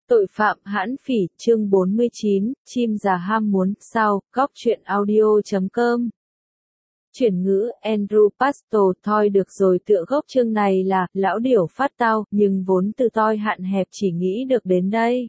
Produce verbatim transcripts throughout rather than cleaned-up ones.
Tội phạm hãn phỉ, chương bốn mươi chín, chim già ham muốn, sao, góc truyện audio chấm com. Chuyển ngữ, Andrew Pastor, thôi được rồi, tựa gốc chương này là, lão điểu phát tao, nhưng vốn từ toi hạn hẹp chỉ nghĩ được đến đây.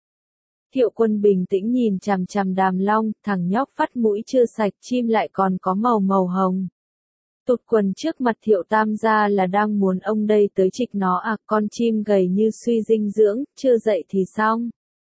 Thiệu Quân bình tĩnh nhìn chằm chằm Đàm Long, thằng nhóc phát mũi chưa sạch, chim lại còn có màu màu hồng. Tụt quần trước mặt Thiệu Tam gia là đang muốn ông đây tới trịch nó à, con chim gầy như suy dinh dưỡng, chưa dậy thì xong.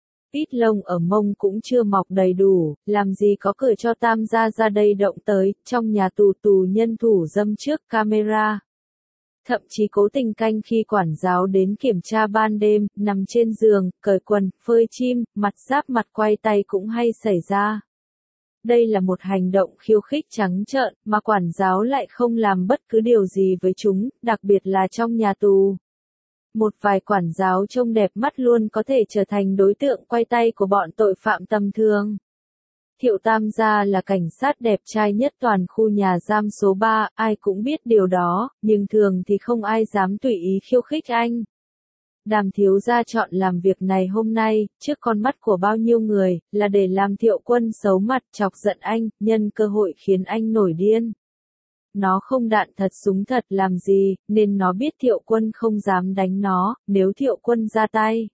Ít lông ở mông cũng chưa mọc đầy đủ, làm gì có cửa cho Tam gia ra đây động tới, trong nhà tù tù nhân thủ dâm trước camera. Thậm chí cố tình canh khi quản giáo đến kiểm tra ban đêm, nằm trên giường, cởi quần, phơi chim, mặt giáp mặt quay tay cũng hay xảy ra. Đây là một hành động khiêu khích trắng trợn, mà quản giáo lại không làm bất cứ điều gì với chúng, đặc biệt là trong nhà tù. Một vài quản giáo trông đẹp mắt luôn có thể trở thành đối tượng quay tay của bọn tội phạm tầm thường. Thiệu Tam gia là cảnh sát đẹp trai nhất toàn khu nhà giam số ba, ai cũng biết điều đó, nhưng thường thì không ai dám tùy ý khiêu khích anh. Đàm thiếu gia chọn làm việc này hôm nay, trước con mắt của bao nhiêu người, là để làm Thiệu Quân xấu mặt chọc giận anh, nhân cơ hội khiến anh nổi điên. Nó không đạn thật súng thật làm gì, nên nó biết Thiệu Quân không dám đánh nó, nếu Thiệu Quân ra tay.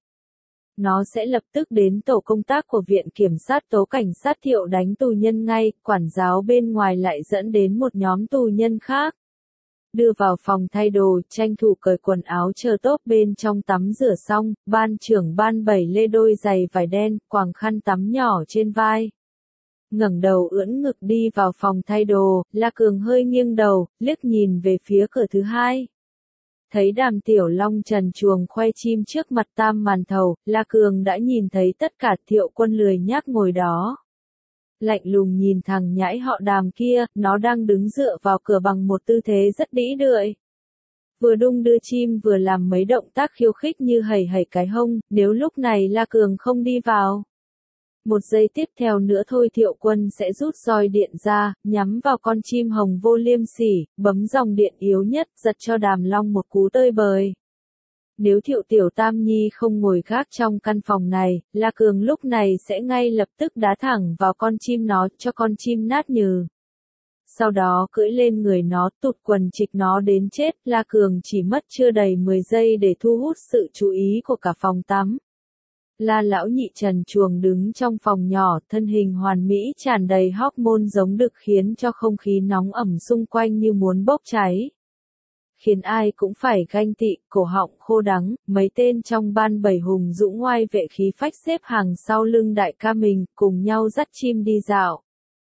Nó sẽ lập tức đến tổ công tác của viện kiểm sát tố cảnh sát Thiệu đánh tù nhân ngay, quản giáo bên ngoài lại dẫn đến một nhóm tù nhân khác. Đưa vào phòng thay đồ, tranh thủ cởi quần áo chờ tốt bên trong tắm rửa xong, ban trưởng ban bảy lê đôi giày vải đen, quàng khăn tắm nhỏ trên vai. Ngẩng đầu ưỡn ngực đi vào phòng thay đồ, La Cường hơi nghiêng đầu, liếc nhìn về phía cửa thứ hai. Thấy Đàm Tiểu Long trần truồng khoe chim trước mặt Tam Màn Thầu, La Cường đã nhìn thấy tất cả. Thiệu Quân lười nhác ngồi đó. Lạnh lùng nhìn thằng nhãi họ Đàm kia, nó đang đứng dựa vào cửa bằng một tư thế rất đĩ đượi. Vừa đung đưa chim vừa làm mấy động tác khiêu khích như hẩy hẩy cái hông, nếu lúc này La Cường không đi vào. Một giây tiếp theo nữa thôi Thiệu Quân sẽ rút roi điện ra, nhắm vào con chim hồng vô liêm sỉ, bấm dòng điện yếu nhất, giật cho Đàm Long một cú tơi bời. Nếu Thiệu Tiểu Tam Nhi không ngồi gác trong căn phòng này, La Cường lúc này sẽ ngay lập tức đá thẳng vào con chim nó, cho con chim nát nhừ. Sau đó cưỡi lên người nó, tụt quần trịch nó đến chết. La Cường chỉ mất chưa đầy mười giây để thu hút sự chú ý của cả phòng tắm. La lão nhị trần truồng đứng trong phòng nhỏ, thân hình hoàn mỹ tràn đầy hormone giống đực khiến cho không khí nóng ẩm xung quanh như muốn bốc cháy. Khiến ai cũng phải ganh tị, cổ họng khô đắng, mấy tên trong ban bảy hùng dũng ngoai vệ khí phách xếp hàng sau lưng đại ca mình, cùng nhau dắt chim đi dạo.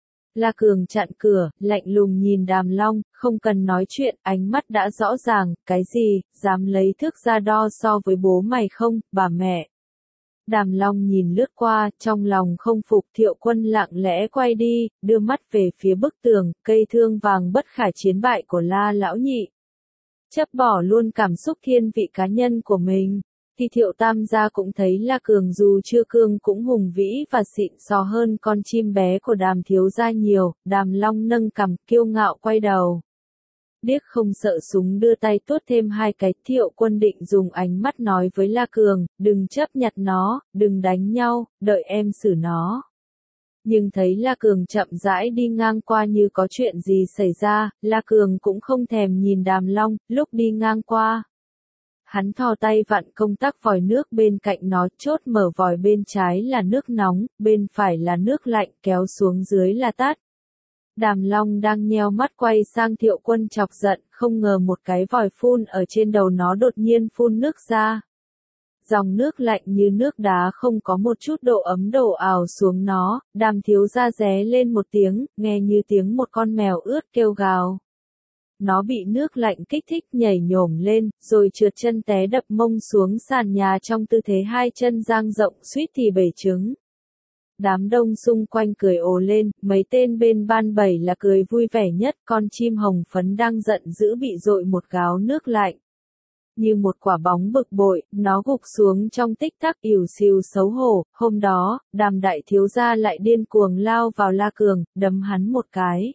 La Cường chặn cửa, lạnh lùng nhìn Đàm Long, không cần nói chuyện, ánh mắt đã rõ ràng, cái gì, dám lấy thước ra đo so với bố mày không, bà mẹ. Đàm Long nhìn lướt qua, trong lòng không phục. Thiệu Quân lặng lẽ quay đi, đưa mắt về phía bức tường, cây thương vàng bất khả chiến bại của La lão nhị. Chấp bỏ luôn cảm xúc thiên vị cá nhân của mình, thì Thiệu Tam gia cũng thấy La Cường dù chưa cương cũng hùng vĩ và xịn sò hơn con chim bé của Đàm thiếu gia nhiều. Đàm Long nâng cằm, kiêu ngạo quay đầu. Điếc không sợ súng đưa tay tuốt thêm hai cái. Thiệu Quân định dùng ánh mắt nói với La Cường, đừng chấp nhặt nó, đừng đánh nhau, đợi em xử nó. Nhưng thấy La Cường chậm rãi đi ngang qua như có chuyện gì xảy ra, La Cường cũng không thèm nhìn Đàm Long, lúc đi ngang qua. Hắn thò tay vặn công tắc vòi nước bên cạnh nó, chốt mở vòi bên trái là nước nóng, bên phải là nước lạnh, kéo xuống dưới là tát. Đàm Long đang nheo mắt quay sang Thiệu Quân chọc giận, không ngờ một cái vòi phun ở trên đầu nó đột nhiên phun nước ra. Dòng nước lạnh như nước đá không có một chút độ ấm đổ ào xuống nó. Đàm thiếu gia ré lên một tiếng, nghe như tiếng một con mèo ướt kêu gào. Nó bị nước lạnh kích thích nhảy nhổm lên, rồi trượt chân té đập mông xuống sàn nhà trong tư thế hai chân dang rộng suýt thì bể trứng. Đám đông xung quanh cười ồ lên, mấy tên bên ban bảy là cười vui vẻ nhất. Con chim hồng phấn đang giận dữ bị dội một gáo nước lạnh. Như một quả bóng bực bội, nó gục xuống trong tích tắc, ỉu xìu xấu hổ. Hôm đó, Đàm đại thiếu gia lại điên cuồng lao vào La Cường, đấm hắn một cái.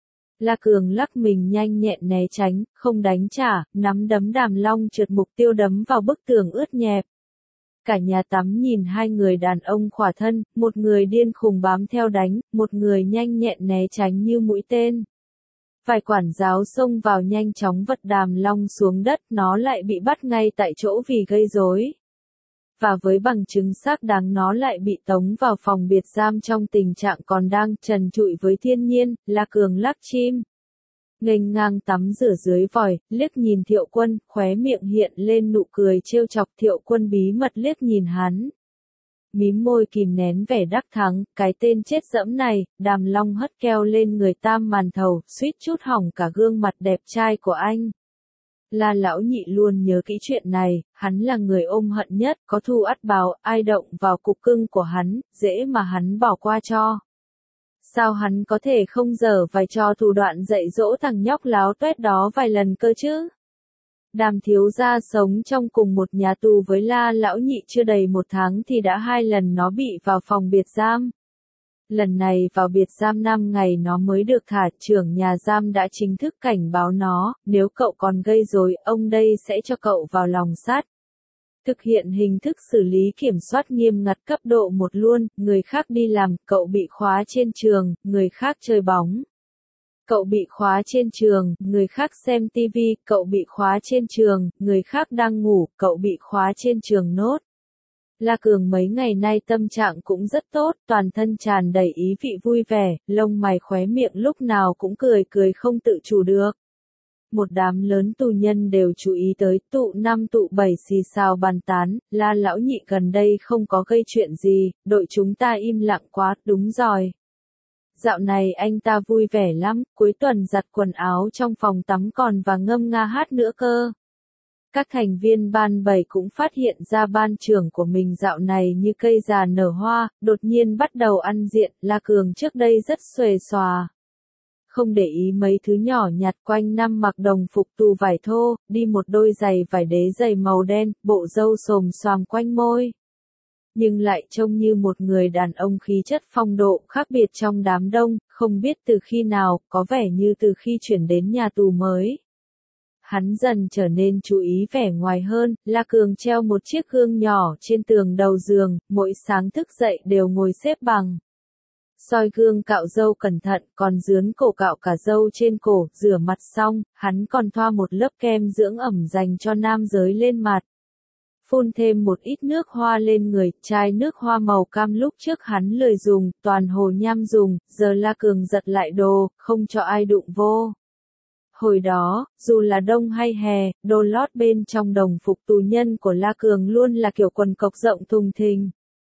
La Cường lắc mình nhanh nhẹn né tránh, không đánh trả, nắm đấm Đàm Long trượt mục tiêu đấm vào bức tường ướt nhẹp. Cả nhà tắm nhìn hai người đàn ông khỏa thân, một người điên khùng bám theo đánh, một người nhanh nhẹn né tránh như mũi tên. Vài quản giáo xông vào nhanh chóng vật Đàm Long xuống đất, nó lại bị bắt ngay tại chỗ vì gây rối. Và với bằng chứng xác đáng nó lại bị tống vào phòng biệt giam trong tình trạng còn đang trần trụi với thiên nhiên, La Cường lắc chim. Nghênh ngang tắm rửa dưới vòi, liếc nhìn Thiệu Quân, khóe miệng hiện lên nụ cười trêu chọc. Thiệu Quân bí mật liếc nhìn hắn. Mím môi kìm nén vẻ đắc thắng, cái tên chết dẫm này. Đàm Long hất keo lên người Tam Màn Thầu, suýt chút hỏng cả gương mặt đẹp trai của anh. La Lão Nhị luôn nhớ kỹ chuyện này, hắn là người ôm hận nhất, có thù ắt báo, ai động vào cục cưng của hắn, dễ mà hắn bỏ qua cho. Sao hắn có thể không dở vài trò thủ đoạn dạy dỗ thằng nhóc láo tuét đó vài lần cơ chứ? Đàm thiếu gia sống trong cùng một nhà tù với La Lão Nhị chưa đầy một tháng thì đã hai lần nó bị vào phòng biệt giam. Lần này vào biệt giam năm ngày nó mới được thả, trưởng nhà giam đã chính thức cảnh báo nó, nếu cậu còn gây rối, ông đây sẽ cho cậu vào lòng sắt. Thực hiện hình thức xử lý kiểm soát nghiêm ngặt cấp độ một luôn, người khác đi làm, cậu bị khóa trên trường, người khác chơi bóng. Cậu bị khóa trên trường, người khác xem tivi, cậu bị khóa trên trường, người khác đang ngủ, cậu bị khóa trên trường nốt. La Cường mấy ngày nay tâm trạng cũng rất tốt, toàn thân tràn đầy ý vị vui vẻ, lông mày khóe miệng lúc nào cũng cười cười không tự chủ được. Một đám lớn tù nhân đều chú ý tới, tụ năm tụ bảy xì xào bàn tán, La Lão Nhị gần đây không có gây chuyện gì, đội chúng ta im lặng quá, đúng rồi. Dạo này anh ta vui vẻ lắm, cuối tuần giặt quần áo trong phòng tắm còn và ngâm nga hát nữa cơ. Các thành viên ban bảy cũng phát hiện ra ban trưởng của mình dạo này như cây già nở hoa, đột nhiên bắt đầu ăn diện. La Cường trước đây rất xuề xòa. Không để ý mấy thứ nhỏ nhặt, quanh năm mặc đồng phục tù vải thô, đi một đôi giày vải đế dày màu đen, bộ râu xồm xoàm quanh môi. Nhưng lại trông như một người đàn ông khí chất phong độ khác biệt trong đám đông, không biết từ khi nào, có vẻ như từ khi chuyển đến nhà tù mới. Hắn dần trở nên chú ý vẻ ngoài hơn, La Cường treo một chiếc gương nhỏ trên tường đầu giường, mỗi sáng thức dậy đều ngồi xếp bằng. Soi gương cạo râu cẩn thận, còn dướn cổ cạo cả râu trên cổ, rửa mặt xong, hắn còn thoa một lớp kem dưỡng ẩm dành cho nam giới lên mặt. Phun thêm một ít nước hoa lên người, chai nước hoa màu cam lúc trước hắn lười dùng, toàn hồ nham dùng, giờ La Cường giật lại đồ, không cho ai đụng vô. Hồi đó, dù là đông hay hè, đồ lót bên trong đồng phục tù nhân của La Cường luôn là kiểu quần cộc rộng thùng thình.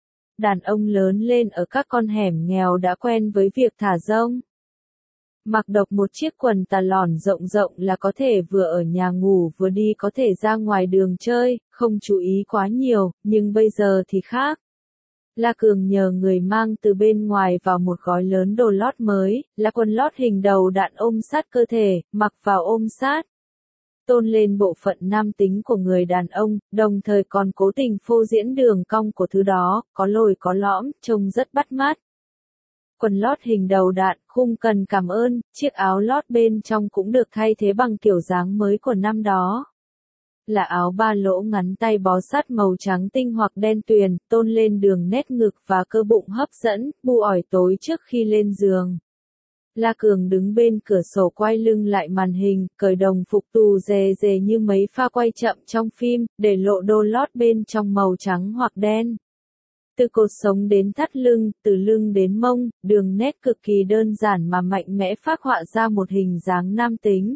Đàn ông lớn lên ở các con hẻm nghèo đã quen với việc thả rông. Mặc độc một chiếc quần tà lòn rộng rộng là có thể vừa ở nhà ngủ vừa đi có thể ra ngoài đường chơi, không chú ý quá nhiều, nhưng bây giờ thì khác. La Cường nhờ người mang từ bên ngoài vào một gói lớn đồ lót mới, là quần lót hình đầu đạn ôm sát cơ thể, mặc vào ôm sát. Tôn lên bộ phận nam tính của người đàn ông, đồng thời còn cố tình phô diễn đường cong của thứ đó, có lồi có lõm, trông rất bắt mắt. Quần lót hình đầu đạn, khung cần cảm ơn, chiếc áo lót bên trong cũng được thay thế bằng kiểu dáng mới của năm đó. Là áo ba lỗ ngắn tay bó sát màu trắng tinh hoặc đen tuyền, tôn lên đường nét ngực và cơ bụng hấp dẫn, bu ỏi tối trước khi lên giường. La Cường đứng bên cửa sổ quay lưng lại màn hình, cởi đồng phục tù dề dề như mấy pha quay chậm trong phim, để lộ đô lót bên trong màu trắng hoặc đen. Từ cột sống đến thắt lưng, từ lưng đến mông, đường nét cực kỳ đơn giản mà mạnh mẽ phác họa ra một hình dáng nam tính.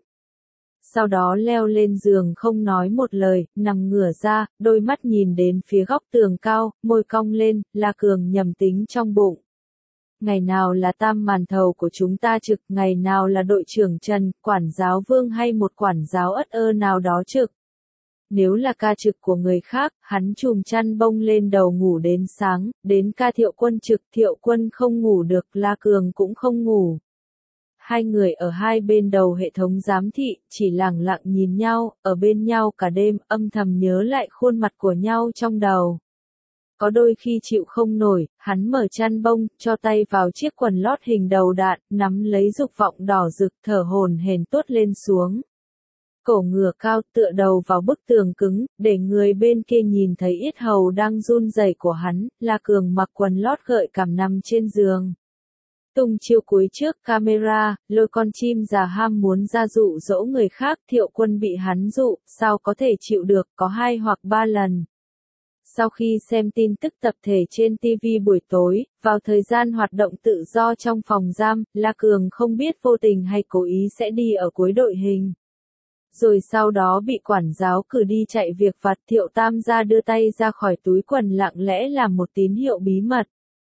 Sau đó leo lên giường không nói một lời, nằm ngửa ra, đôi mắt nhìn đến phía góc tường cao, môi cong lên, La Cường nhầm tính trong bụng. Ngày nào là Tam Màn Thầu của chúng ta trực, ngày nào là đội trưởng Trần, quản giáo Vương hay một quản giáo ất ơ nào đó trực. Nếu là ca trực của người khác, hắn chùm chăn bông lên đầu ngủ đến sáng, đến ca Thiệu Quân trực, Thiệu Quân không ngủ được, La Cường cũng không ngủ. Hai người ở hai bên đầu hệ thống giám thị, chỉ lẳng lặng nhìn nhau, ở bên nhau cả đêm, âm thầm nhớ lại khuôn mặt của nhau trong đầu. Có đôi khi chịu không nổi, hắn mở chăn bông, cho tay vào chiếc quần lót hình đầu đạn, nắm lấy dục vọng đỏ rực, thở hổn hển tuốt lên xuống. Cổ ngửa cao tựa đầu vào bức tường cứng, để người bên kia nhìn thấy yết hầu đang run rẩy của hắn, La Cường mặc quần lót gợi cảm nằm trên giường. Tung chiêu cuối trước camera, lôi con chim già ham muốn ra dụ dỗ người khác, Thiệu Quân bị hắn dụ, sao có thể chịu được, có hai hoặc ba lần. Sau khi xem tin tức tập thể trên ti vi buổi tối, vào thời gian hoạt động tự do trong phòng giam, La Cường không biết vô tình hay cố ý sẽ đi ở cuối đội hình. Rồi sau đó bị quản giáo cử đi chạy việc vặt, Thiệu Tam gia đưa tay ra khỏi túi quần lặng lẽ làm một tín hiệu bí mật.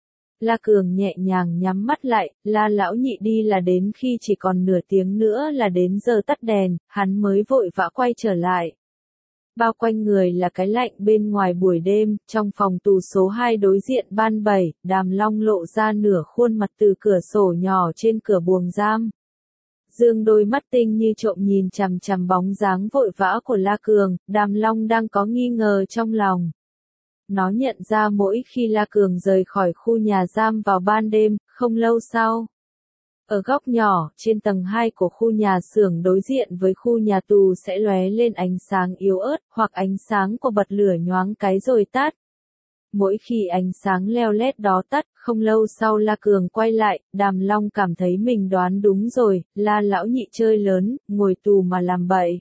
La Cường nhẹ nhàng nhắm mắt lại, La lão nhị đi là đến khi chỉ còn nửa tiếng nữa là đến giờ tắt đèn, hắn mới vội vã quay trở lại. Bao quanh người là cái lạnh bên ngoài buổi đêm, trong phòng tù số hai đối diện ban bảy, Đàm Long lộ ra nửa khuôn mặt từ cửa sổ nhỏ trên cửa buồng giam. Dương đôi mắt tinh như trộm nhìn chằm chằm bóng dáng vội vã của La Cường, Đàm Long đang có nghi ngờ trong lòng. Nó nhận ra mỗi khi La Cường rời khỏi khu nhà giam vào ban đêm, không lâu sau. Ở góc nhỏ, trên tầng hai của khu nhà xưởng đối diện với khu nhà tù sẽ lóe lên ánh sáng yếu ớt, hoặc ánh sáng của bật lửa nhoáng cái rồi tắt. Mỗi khi ánh sáng leo lét đó tắt, không lâu sau La Cường quay lại, Đàm Long cảm thấy mình đoán đúng rồi, La lão nhị chơi lớn, ngồi tù mà làm bậy.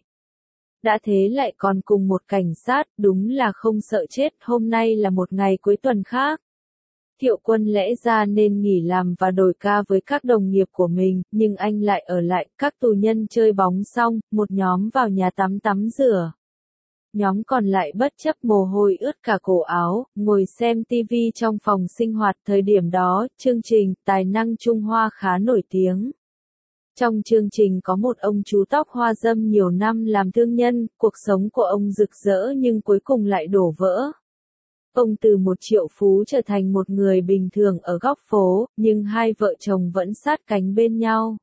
Đã thế lại còn cùng một cảnh sát, đúng là không sợ chết, hôm nay là một ngày cuối tuần khác. Thiệu Quân lẽ ra nên nghỉ làm và đổi ca với các đồng nghiệp của mình, nhưng anh lại ở lại, các tù nhân chơi bóng xong, một nhóm vào nhà tắm tắm rửa. Nhóm còn lại bất chấp mồ hôi ướt cả cổ áo, ngồi xem ti vi trong phòng sinh hoạt. Thời điểm đó, chương trình Tài năng Trung Hoa khá nổi tiếng. Trong chương trình có một ông chú tóc hoa râm nhiều năm làm thương nhân, cuộc sống của ông rực rỡ nhưng cuối cùng lại đổ vỡ. Ông từ một triệu phú trở thành một người bình thường ở góc phố, nhưng hai vợ chồng vẫn sát cánh bên nhau.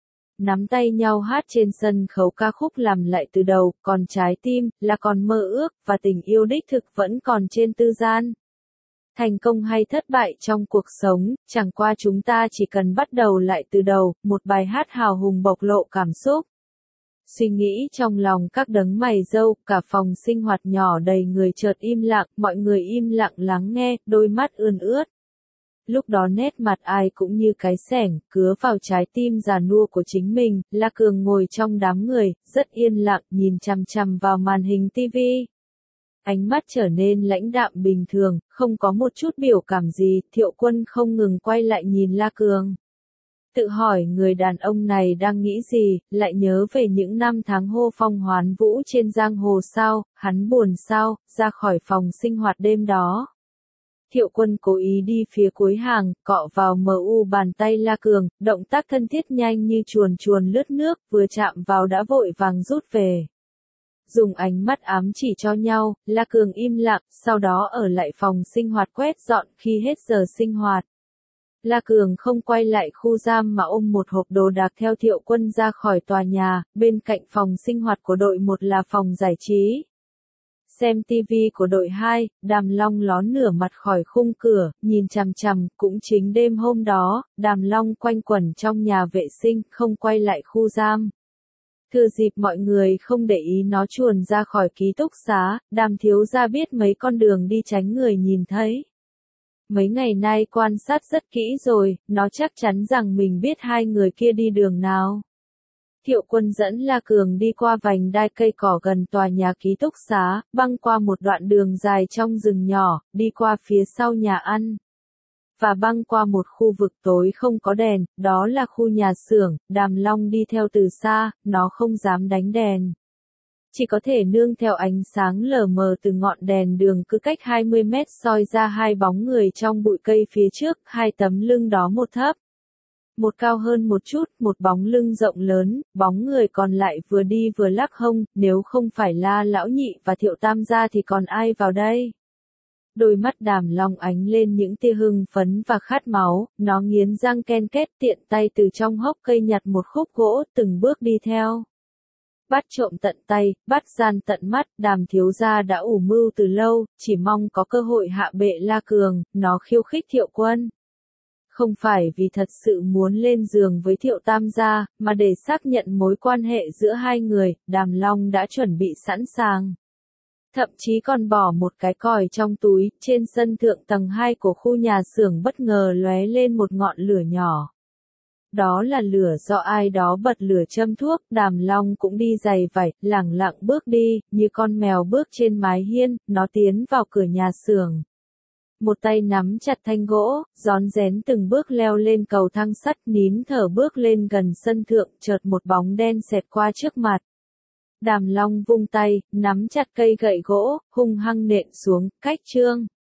Nắm tay nhau hát trên sân khấu ca khúc làm lại từ đầu, còn trái tim, là còn mơ ước, và tình yêu đích thực vẫn còn trên tư gian. Thành công hay thất bại trong cuộc sống, chẳng qua chúng ta chỉ cần bắt đầu lại từ đầu, một bài hát hào hùng bộc lộ cảm xúc. Suy nghĩ trong lòng các đấng mày râu, cả phòng sinh hoạt nhỏ đầy người chợt im lặng, mọi người im lặng lắng nghe, đôi mắt ươn ướt. Lúc đó nét mặt ai cũng như cái xẻng, cứa vào trái tim già nua của chính mình, La Cường ngồi trong đám người, rất yên lặng, nhìn chằm chằm vào màn hình ti vi. Ánh mắt trở nên lãnh đạm bình thường, không có một chút biểu cảm gì, Thiệu Quân không ngừng quay lại nhìn La Cường. Tự hỏi người đàn ông này đang nghĩ gì, lại nhớ về những năm tháng hô phong hoán vũ trên giang hồ sao, hắn buồn sao, ra khỏi phòng sinh hoạt đêm đó. Thiệu Quân cố ý đi phía cuối hàng, cọ vào mờ u bàn tay La Cường, động tác thân thiết nhanh như chuồn chuồn lướt nước, vừa chạm vào đã vội vàng rút về. Dùng ánh mắt ám chỉ cho nhau, La Cường im lặng, sau đó ở lại phòng sinh hoạt quét dọn khi hết giờ sinh hoạt. La Cường không quay lại khu giam mà ôm một hộp đồ đạc theo Thiệu Quân ra khỏi tòa nhà, bên cạnh phòng sinh hoạt của đội một là phòng giải trí. Xem ti vi của đội hai, Đàm Long ló nửa mặt khỏi khung cửa, nhìn chằm chằm, cũng chính đêm hôm đó, Đàm Long quanh quẩn trong nhà vệ sinh, không quay lại khu giam. Thừa dịp mọi người không để ý nó chuồn ra khỏi ký túc xá, Đàm thiếu gia biết mấy con đường đi tránh người nhìn thấy. Mấy ngày nay quan sát rất kỹ rồi, nó chắc chắn rằng mình biết hai người kia đi đường nào. Thiệu Quân dẫn La Cường đi qua vành đai cây cỏ gần tòa nhà ký túc xá, băng qua một đoạn đường dài trong rừng nhỏ, đi qua phía sau nhà ăn. Và băng qua một khu vực tối không có đèn, đó là khu nhà xưởng. Đàm Long đi theo từ xa, nó không dám đánh đèn. Chỉ có thể nương theo ánh sáng lờ mờ từ ngọn đèn đường cứ cách hai mươi mét soi ra hai bóng người trong bụi cây phía trước, hai tấm lưng đó một thấp. Một cao hơn một chút, một bóng lưng rộng lớn, bóng người còn lại vừa đi vừa lắc hông, nếu không phải La lão nhị và Thiệu Tam gia thì còn ai vào đây? Đôi mắt Đàm Long ánh lên những tia hưng phấn và khát máu, nó nghiến răng ken két, tiện tay từ trong hốc cây nhặt một khúc gỗ, từng bước đi theo. Bắt trộm tận tay, bắt gian tận mắt, Đàm thiếu gia đã ủ mưu từ lâu, chỉ mong có cơ hội hạ bệ La Cường, nó khiêu khích Thiệu Quân. Không phải vì thật sự muốn lên giường với Thiệu Tam gia, mà để xác nhận mối quan hệ giữa hai người, Đàm Long đã chuẩn bị sẵn sàng. Thậm chí còn bỏ một cái còi trong túi, trên sân thượng tầng hai của khu nhà xưởng bất ngờ lóe lên một ngọn lửa nhỏ. Đó là lửa do ai đó bật lửa châm thuốc, Đàm Long cũng đi giày vải, lẳng lặng bước đi, như con mèo bước trên mái hiên, nó tiến vào cửa nhà xưởng. Một tay nắm chặt thanh gỗ, rón rén từng bước leo lên cầu thang sắt, nín thở bước lên gần sân thượng, chợt một bóng đen xẹt qua trước mặt. Đàm Long vung tay, nắm chặt cây gậy gỗ, hung hăng nện xuống, cách Trương